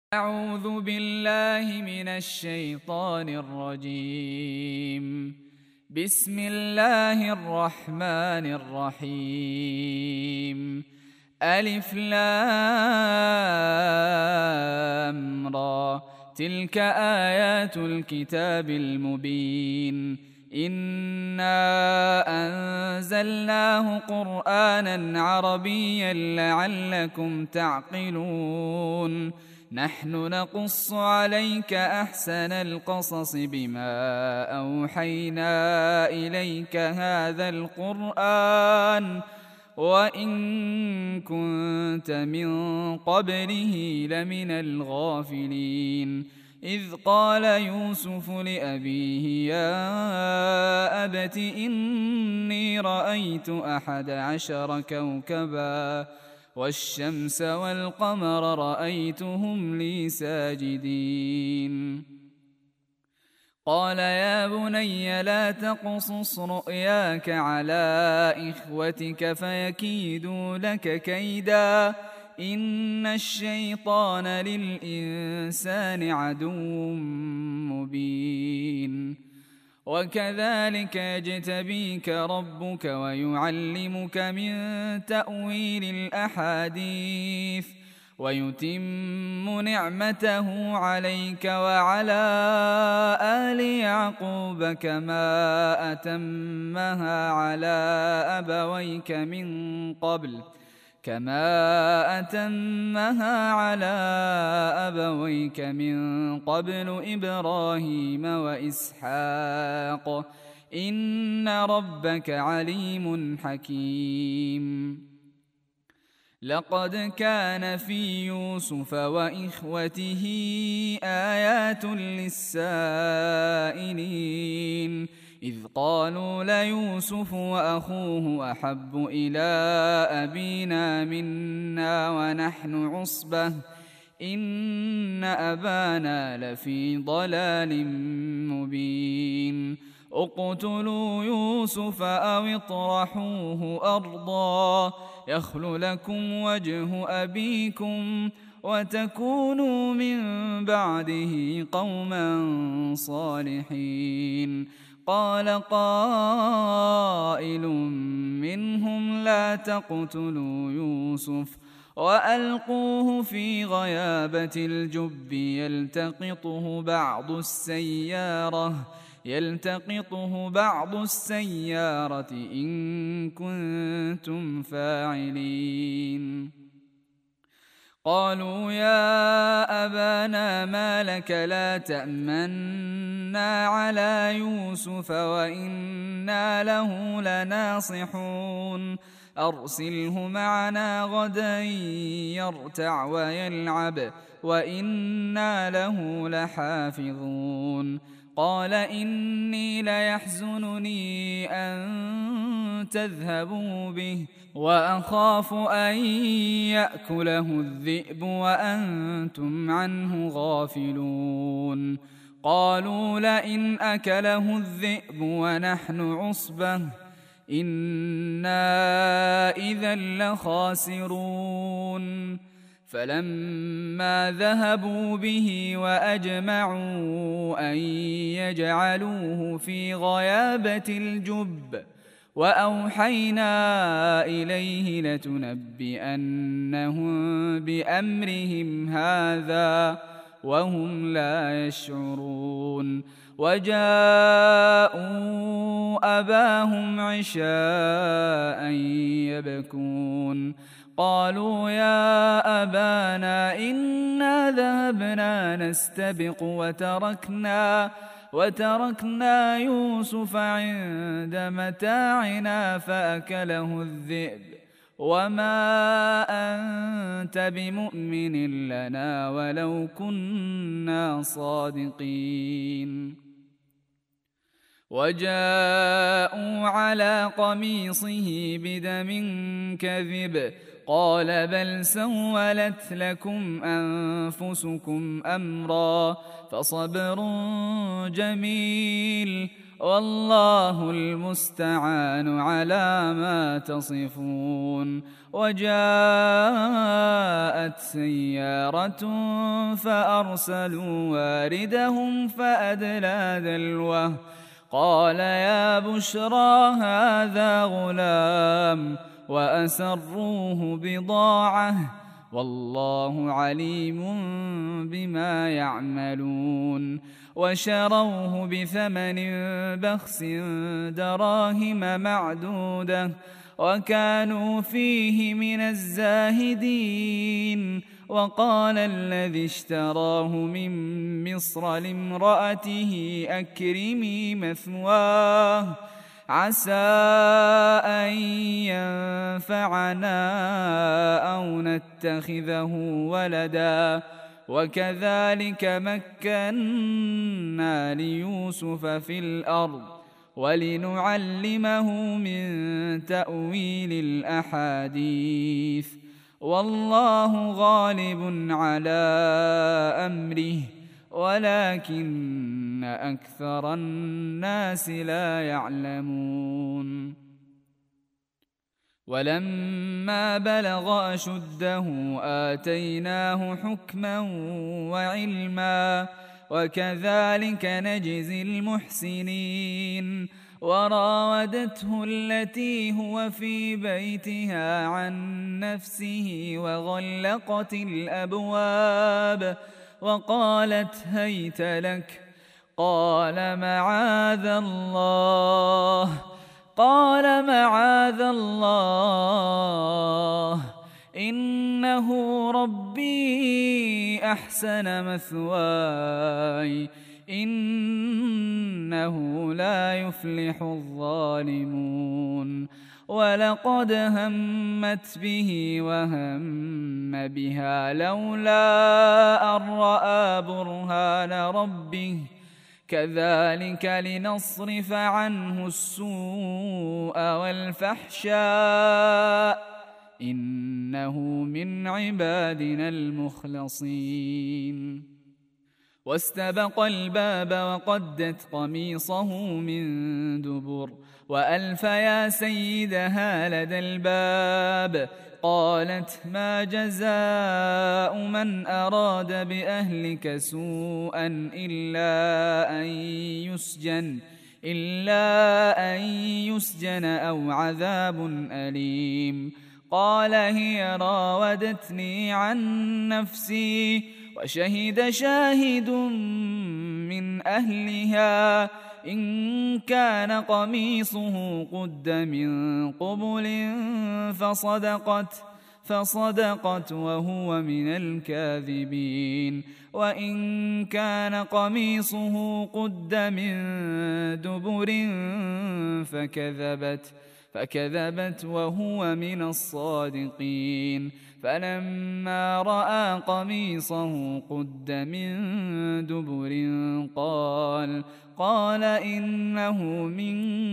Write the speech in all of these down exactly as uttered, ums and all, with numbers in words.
أعوذ بالله من الشيطان الرجيم. بسم الله الرحمن الرحيم. ألف لام را، تلك آيات الكتاب المبين. إنا أنزلناه قرآنا عربيا لعلكم تعقلون. نحن نقص عليك أحسن القصص بما أوحينا إليك هذا القرآن وإن كنت من قبله لمن الغافلين. إذ قال يوسف لأبيه يا أبت إني رأيت أحد عشر كوكبا والشمس والقمر رأيتهم لي ساجدين. قال يا بني لا تقصص رؤياك على إخوتك فيكيدوا لك كيدا إن الشيطان للإنسان عدو مبين. وكذلك يجتبيك ربك ويعلمك من تأويل الأحاديث ويتم نعمته عليك وعلى آل يعقوب كما أتمها على أبويك من قبل كما أتمها على أبويك من قبل إبراهيم وإسحاق إن ربك عليم حكيم. لقد كان في يوسف وإخوته آيات للسائلين إذ قالوا ليوسف وأخوه أحب إلى أبينا منا ونحن عصبة إن أبانا لفي ضلال مبين. اقتلوا يوسف أو اطرحوه أرضا يخل لكم وجه أبيكم وتكونوا من بعده قوما صالحين. قال قائل منهم لا تقتلوا يوسف وألقوه في غيابة الجب يلتقطه بعض السيارة يلتقطه بعض السيارة إن كنتم فاعلين. قالوا يا أبانا ما لك لا تأمنا على يوسف وإنا له لناصحون أرسله معنا غدا يرتع ويلعب وإنا له لحافظون. قال إني ليحزنني أن تذهبوا به وأخاف أن يأكله الذئب وأنتم عنه غافلون. قالوا لئن أكله الذئب ونحن عصبة إنا إذا لخاسرون. فلما ذهبوا به وأجمعوا أن يجعلوه في غيابة الجب وأوحينا إليه لتنبئنهم بأمرهم هذا وهم لا يشعرون. وجاءوا أباهم عشاء يبكون. قالوا يا أبانا إنا ذهبنا نستبق وتركنا وتركنا يوسف عند متاعنا فأكله الذئب وما أنت بمؤمن لنا ولو كنا صادقين. وجاءوا على قميصه بدم كذب قال بل سولت لكم أنفسكم أمرا فصبر جميل والله المستعان على ما تصفون. وجاءت سيارة فأرسلوا واردهم فأدلى دلوه قال يا بشرى هذا غلام وأسروه بضاعة والله عليم بما يعملون. وشروه بثمن بخس دراهم معدودة وكانوا فيه من الزاهدين. وقال الذي اشتراه من مصر لامرأته أكرمي مثواه عسى أن ينفعنا أو نتخذه ولدا وكذلك مكنا ليوسف في الأرض ولنعلمه من تأويل الأحاديث والله غالب على أمره ولكن أكثر الناس لا يعلمون. ولما بلغ أشده آتيناه حكما وعلما وكذلك نجزي المحسنين. وراودته التي هو في بيتها عن نفسه وغلقت الأبواب وقالت هيت لك قال معاذ الله قال معاذ الله إنه ربي أحسن مثواي إنه لا يفلح الظالمون. ولقد همت به وهم بها لولا أن رأى برهان ربه كذلك لنصرف عنه السوء والفحشاء إنه من عبادنا المخلصين. واستبق الباب وقدت قميصه من دبر وألف يا سيدها لدى الباب قالت ما جزاء من أراد بأهلك سوءا إلا أن يسجن إلا أن يسجن أو عذاب أليم. قال هي راودتني عن نفسي وشهد شاهد من أهلها إن كان قميصه قد من قبل فصدقت فصدقت وهو من الكاذبين وإن كان قميصه قد من دبر فكذبت فكذبت وهو من الصادقين. فلما رأى قميصه قد من دبر قال قال إنه من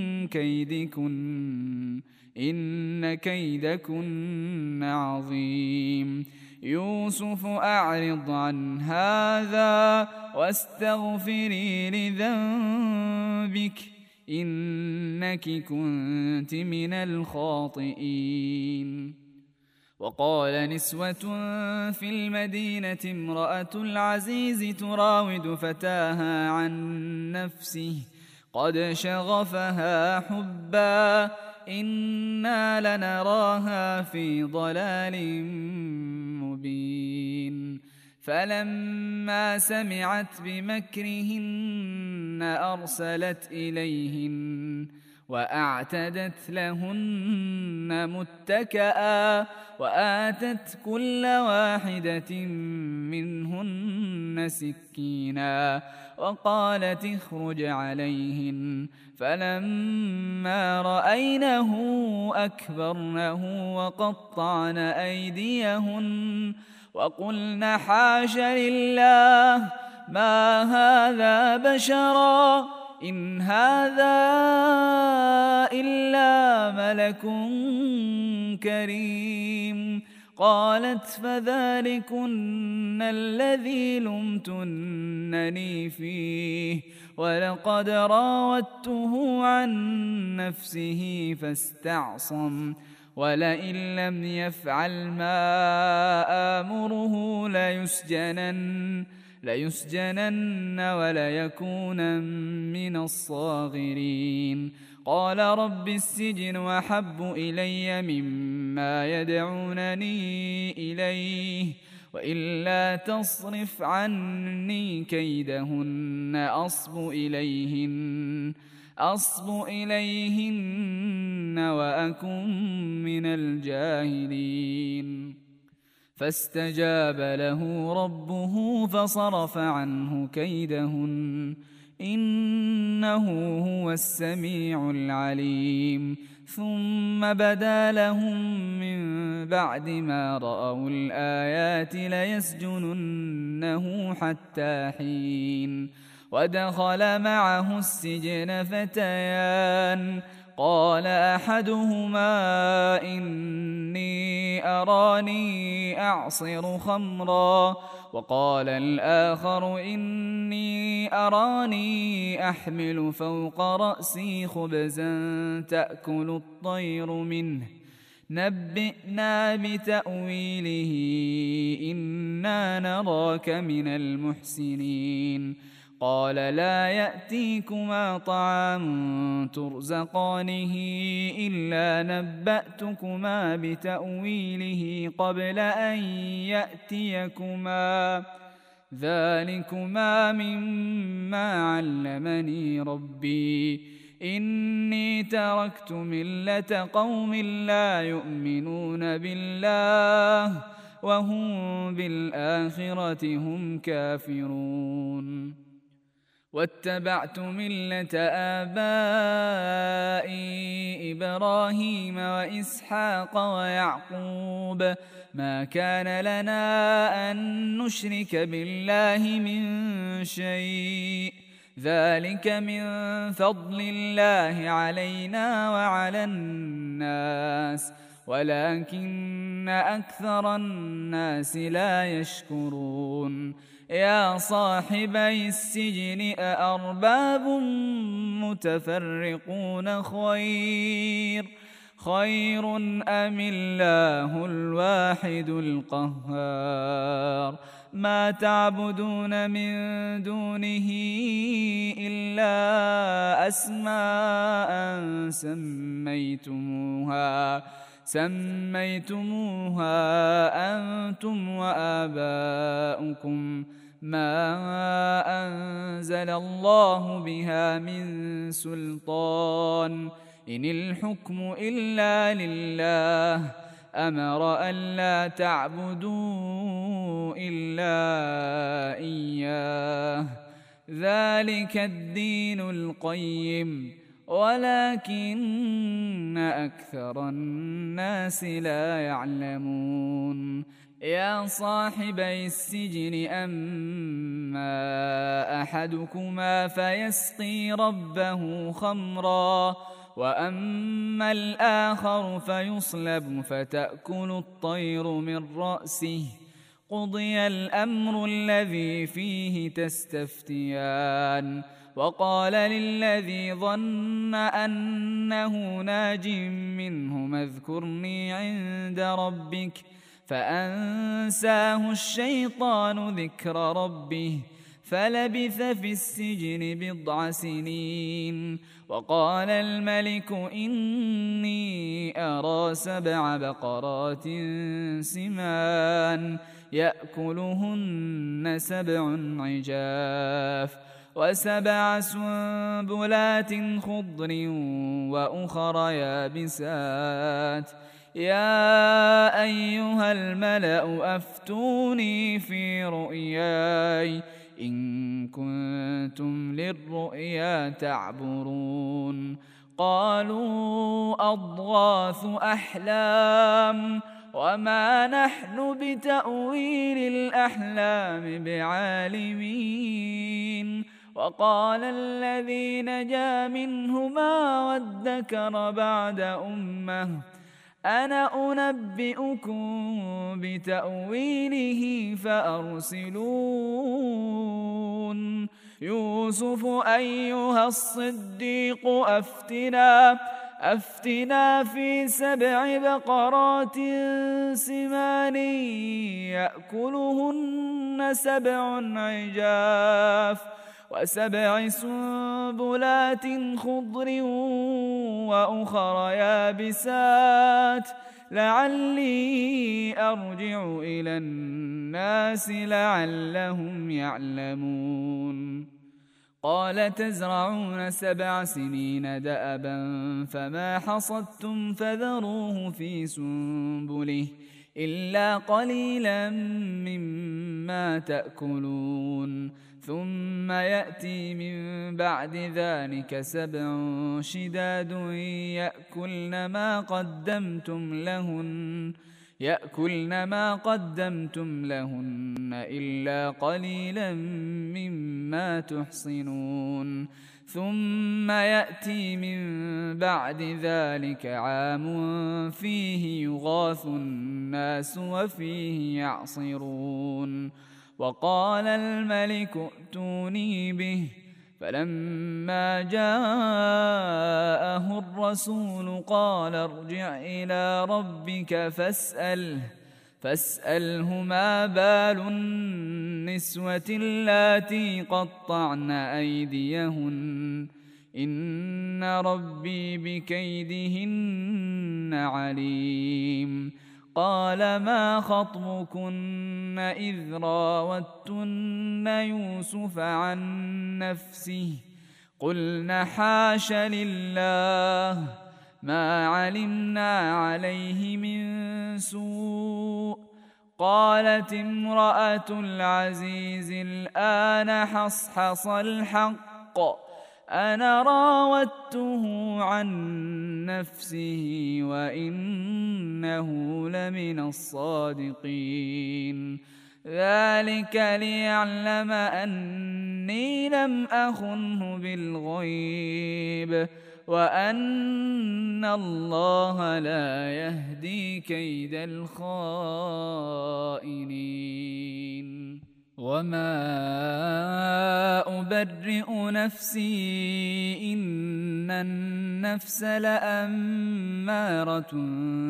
كيدكن إن كيدكن عظيم. يوسف أعرض عن هذا واستغفري لذنبك إنك كنت من الخاطئين. وقال نسوة في المدينة امرأة العزيز تراود فتاها عن نفسه قد شغفها حبا إنا لنراها في ضلال مبين. فلما سمعت بمكرهن أرسلت إليهن وأعتدت لهن متكئا وآتت كل واحدة منهن سكينا وقالت اخرج عليهن. فلما رأينه أكبرنه وقطعن أيديهن وقلن حاش لله ما هذا بشرا إن هذا إلا ملك كريم. قالت فذلكن الذي لمتنني فيه ولقد راودته عن نفسه فاستعصم ولئن لم يفعل ما آمره ليسجنن ليسجنن وليكونن من الصاغرين. قال رب السجن أحب إلي مما يدعونني إليه وإلا تصرف عني كيدهن أصب إليهن أصب إليهن وأكن من الجاهلين. فاستجاب له ربه فصرف عنه كيدهن إنه هو السميع العليم. ثم بدا لهم من بعد ما رأوا الآيات ليسجننه حتى حين. ودخل معه السجن فتيان قال أحدهما إني أراني أعصر خمرا وقال الآخر إني أراني أحمل فوق رأسي خبزا تأكل الطير منه نبئنا بتأويله إنا نراك من المحسنين. قال لا يأتيكما طعام ترزقانه إلا نبأتكما بتأويله قبل أن يأتيكما ذلكما مما علمني ربي إني تركت ملة قوم لا يؤمنون بالله وهم بالآخرة هم كافرون. واتبعت ملة آبائي إبراهيم وإسحاق ويعقوب ما كان لنا أن نشرك بالله من شيء ذلك من فضل الله علينا وعلى الناس ولكن أكثر الناس لا يشكرون. يا صاحبي السجن أأرباب متفرقون خير خير أم الله الواحد القهار. ما تعبدون من دونه إلا أسماء سميتموها سميتموها أنتم وآباؤكم ما أنزل الله بها من سلطان إن الحكم إلا لله أمر ألا تعبدوا إلا إياه ذلك الدين القيم ولكن أكثر الناس لا يعلمون. يا صاحبي السجن أما أحدكما فيسقي ربه خمرا وأما الآخر فيصلب فتأكل الطير من رأسه قضي الأمر الذي فيه تستفتيان. وقال للذي ظن أنه ناج منهما اذكرني عند ربك فأنساه الشيطان ذكر ربه فلبث في السجن بضع سنين. وقال الملك إني أرى سبع بقرات سمان يأكلهن سبع عجاف وسبع سنبلات خضر وأخر يابسات. يا أيها الملأ أفتوني في رؤياي إن كنتم للرؤيا تعبرون. قالوا أضغاث أحلام وما نحن بتأويل الأحلام بعالمين. وقال الذي نجا منهما وادكر بعد أمة أنا أنبئكم بتأويله فأرسلون يوسف أيها الصديق أفتنا أفتنا في سبع بقرات سمان يأكلهن سبع عجاف وسبع سنبلات خضر وأخر يابسات لعلي أرجع إلى الناس لعلهم يعلمون قال تزرعون سبع سنين دأبا فما حصدتم فذروه في سنبله إلا قليلا مما تأكلون ثم يأتي من بعد ذلك سبع شداد يأكلن ما قدمتم لهن يأكلن ما قدمتم لهن إلا قليلا مما تحصنون ثم يأتي من بعد ذلك عام فيه يغاث الناس وفيه يعصرون وقال الملك ائتوني به فلما جاءه الرسول قال ارجع إلى ربك فاسأله فاسأله ما بال النسوة اللاتي قطعن أيديهن إن ربي بكيدهن عليم قال ما خطبكن إذ راوتن يوسف عن نفسه قلن حاش لله ما علمنا عليه من سوء قالت امرأة العزيز الآن حصحص الحق أنا راودته عن نفسه وإنه لمن الصادقين ذلك ليعلم أني لم أخنه بالغيب وأن الله لا يهدي كيد الخائنين وما أبرئ نفسي إن النفس لأمارة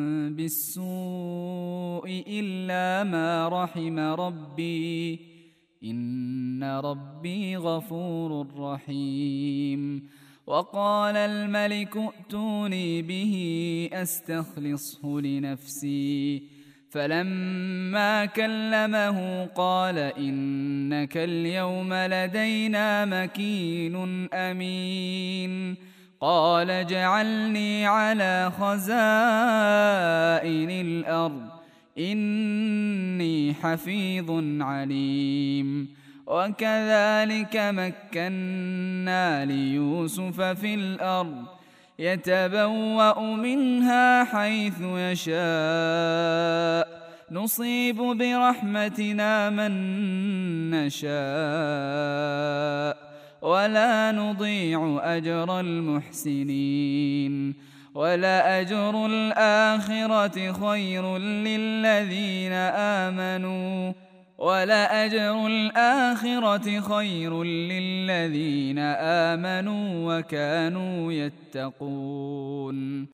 بالسوء إلا ما رحم ربي إن ربي غفور رحيم وقال الملك ائتوني به أستخلصه لنفسي فلما كلمه قال إنك اليوم لدينا مكين أمين قال اجعلني على خزائن الأرض إني حفيظ عليم وكذلك مكنا ليوسف في الأرض يتبوأ منها حيث يشاء نصيب برحمتنا من نشاء ولا نضيع أجر المحسنين ولأجر الآخرة خير للذين آمنوا ولأجر الآخرة خير للذين آمنوا وكانوا يتقون